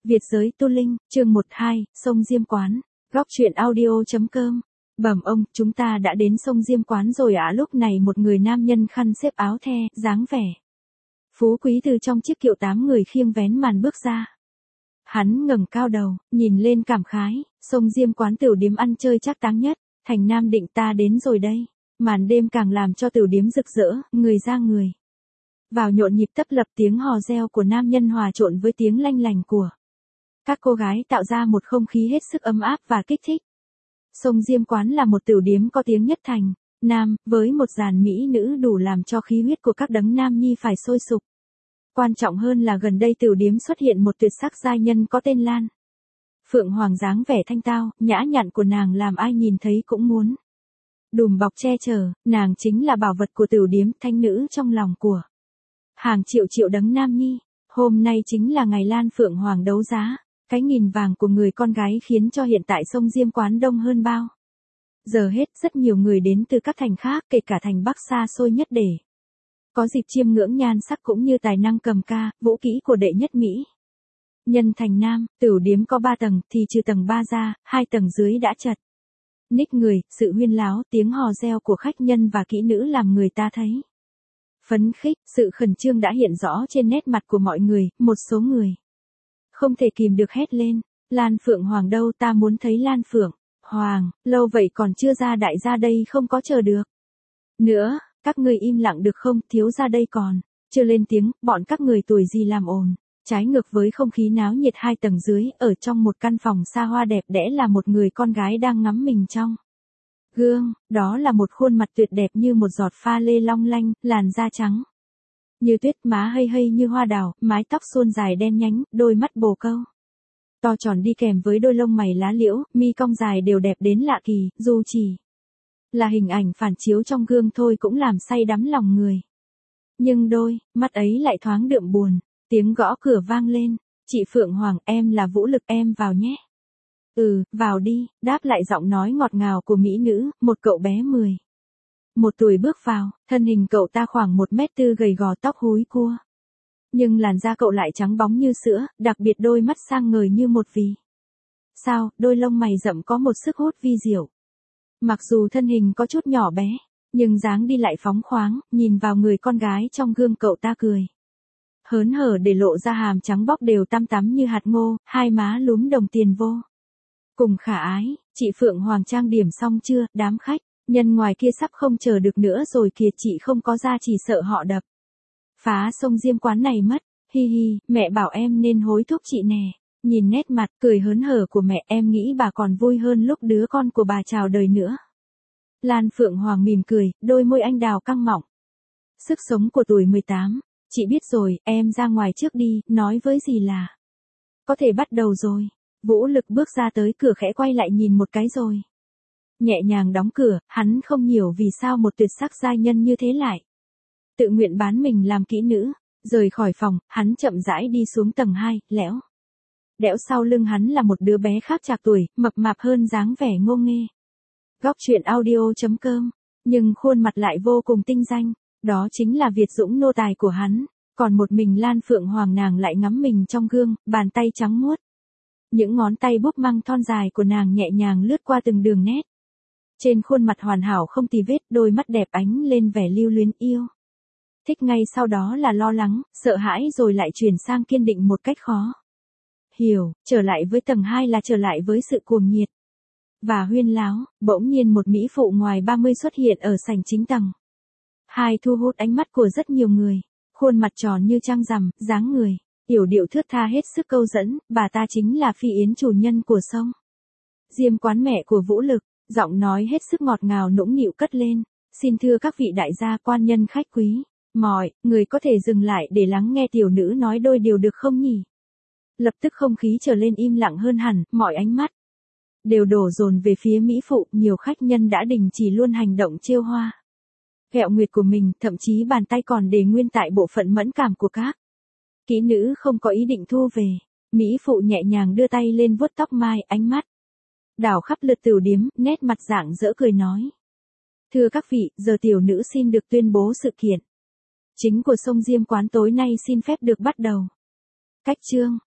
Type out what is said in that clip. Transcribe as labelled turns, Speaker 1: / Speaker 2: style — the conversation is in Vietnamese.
Speaker 1: Việt giới tu linh, chương 12, sông Diêm Quán, góc truyện audio.com. Bẩm ông, chúng ta đã đến sông Diêm Quán rồi ạ. Lúc này một người nam nhân khăn xếp áo the, dáng vẻ phú quý từ trong chiếc kiệu 8 người khiêng vén màn bước ra. Hắn ngẩng cao đầu, nhìn lên cảm khái, sông Diêm Quán tiểu điếm ăn chơi trác táng nhất, thành Nam Định ta đến rồi đây. Màn đêm càng làm cho tiểu điếm rực rỡ, người ra người vào nhộn nhịp tấp lập, tiếng hò reo của nam nhân hòa trộn với tiếng lanh lành của các cô gái tạo ra một không khí hết sức ấm áp và kích thích. Sông Diêm Quán là một tiểu điếm có tiếng nhất thành Nam, với một dàn mỹ nữ đủ làm cho khí huyết của các đấng nam nhi phải sôi sục. Quan trọng hơn là gần đây tiểu điếm xuất hiện một tuyệt sắc giai nhân có tên Lan Phượng Hoàng, dáng vẻ thanh tao, nhã nhặn của nàng làm ai nhìn thấy cũng muốn đùm bọc che chở. Nàng chính là bảo vật của tiểu điếm, thanh nữ trong lòng của hàng triệu triệu đấng nam nhi. Hôm nay chính là ngày Lan Phượng Hoàng đấu giá. Cái nghìn vàng của người con gái khiến cho hiện tại sông Diêm Quán đông hơn bao giờ hết. Rất nhiều người đến từ các thành khác, kể cả thành Bắc xa xôi nhất, để có dịp chiêm ngưỡng nhan sắc cũng như tài năng cầm ca, vũ kỹ của đệ nhất Mỹ nhân thành Nam. Tiểu điếm có 3 tầng, thì trừ tầng 3 ra, 2 tầng dưới đã chật ních người. Sự huyên láo, tiếng hò reo của khách nhân và kỹ nữ làm người ta thấy phấn khích. Sự khẩn trương đã hiện rõ trên nét mặt của mọi người. Một số người không thể kìm được hét lên: Lan Phượng Hoàng đâu, ta muốn thấy Lan Phượng Hoàng, lâu vậy còn chưa ra, đại gia đây không có chờ được nữa. Các ngươi im lặng được không, thiếu gia đây còn chưa lên tiếng. Bọn các người tuổi gì làm ồn. Trái ngược với không khí náo nhiệt 2 tầng dưới, ở trong một căn phòng xa hoa đẹp đẽ là một người con gái đang ngắm mình trong gương. Đó là một khuôn mặt tuyệt đẹp như một giọt pha lê long lanh, làn da trắng như tuyết, má hây hây như hoa đào, mái tóc suôn dài đen nhánh, đôi mắt bồ câu to tròn đi kèm với đôi lông mày lá liễu, mi cong dài đều đẹp đến lạ kỳ. Dù chỉ là hình ảnh phản chiếu trong gương thôi cũng làm say đắm lòng người, nhưng đôi mắt ấy lại thoáng đượm buồn. Tiếng gõ cửa vang lên. Chị Phượng Hoàng, em là Vũ Lực, em vào nhé. Ừ, vào đi, đáp lại giọng nói ngọt ngào của mỹ nữ. Một cậu bé 11 tuổi bước vào. Thân hình cậu ta khoảng 1m4, gầy gò, tóc húi cua, nhưng làn da cậu lại trắng bóng như sữa, đặc biệt đôi mắt sang ngời như một vì sao. Đôi lông mày rậm có một sức hút vi diệu. Mặc dù thân hình có chút nhỏ bé, nhưng dáng đi lại phóng khoáng. Nhìn vào người con gái trong gương, cậu ta cười hớn hở để lộ ra hàm trắng bóc đều tăm tắm như hạt ngô, hai má lúm đồng tiền vô cùng khả ái. Chị Phượng Hoàng trang điểm xong chưa? Đám khách nhân ngoài kia sắp không chờ được nữa rồi kìa. Chị không có ra chỉ sợ họ đập phá sông Diêm Quán này mất. Hi hi, mẹ bảo em nên hối thúc chị nè. Nhìn nét mặt cười hớn hở của mẹ, em nghĩ bà còn vui hơn lúc đứa con của bà chào đời nữa. Lan Phượng Hoàng mỉm cười, đôi môi anh đào căng mọng. Sức sống của tuổi 18. Chị biết rồi, em ra ngoài trước đi, nói với gì là có thể bắt đầu rồi. Vũ Lực bước ra tới cửa, khẽ quay lại nhìn một cái rồi nhẹ nhàng đóng cửa. Hắn không hiểu vì sao một tuyệt sắc giai nhân như thế lại tự nguyện bán mình làm kỹ nữ. Rời khỏi phòng, hắn chậm rãi đi xuống tầng 2, lẽo đẽo sau lưng hắn là một đứa bé khác trạc tuổi, mập mạp hơn, dáng vẻ ngô nghê. Góc truyện audio.com, nhưng khuôn mặt lại vô cùng tinh danh. Đó chính là Việt Dũng, nô tài của hắn. Còn một mình Lan Phượng Hoàng, nàng lại ngắm mình trong gương, bàn tay trắng muốt. Những ngón tay búp măng thon dài của nàng nhẹ nhàng lướt qua từng đường nét. Trên khuôn mặt hoàn hảo không tì vết, đôi mắt đẹp ánh lên vẻ lưu luyến yêu thích. Ngay sau đó là lo lắng, sợ hãi, rồi lại chuyển sang kiên định một cách khó hiểu. Trở lại với tầng 2 là trở lại với sự cuồng nhiệt và huyên láo. Bỗng nhiên một mỹ phụ ngoài 30 xuất hiện ở sảnh chính tầng 2, thu hút ánh mắt của rất nhiều người. Khuôn mặt tròn như trăng rằm, dáng người yểu điệu thướt tha hết sức câu dẫn. Bà ta chính là Phi Yến, chủ nhân của sông Diêm Quán, mẹ của Vũ Lực. Giọng nói hết sức ngọt ngào nũng nịu cất lên: Xin thưa các vị đại gia, quan nhân khách quý, mọi người có thể dừng lại để lắng nghe tiểu nữ nói đôi điều được không nhỉ? Lập tức không khí trở lên im lặng hơn hẳn, mọi ánh mắt đều đổ dồn về phía mỹ phụ. Nhiều khách nhân đã đình chỉ luôn hành động trêu hoa ghẹo nguyệt của mình, thậm chí bàn tay còn để nguyên tại bộ phận mẫn cảm của các kỹ nữ, không có ý định thu về. Mỹ phụ nhẹ nhàng đưa tay lên vuốt tóc mai, ánh mắt đảo khắp lượt tiểu điếm, nét mặt rạng rỡ cười nói: Thưa các vị, giờ tiểu nữ xin được tuyên bố sự kiện chính của sông Diêm Quán tối nay xin phép được bắt đầu. Cách chương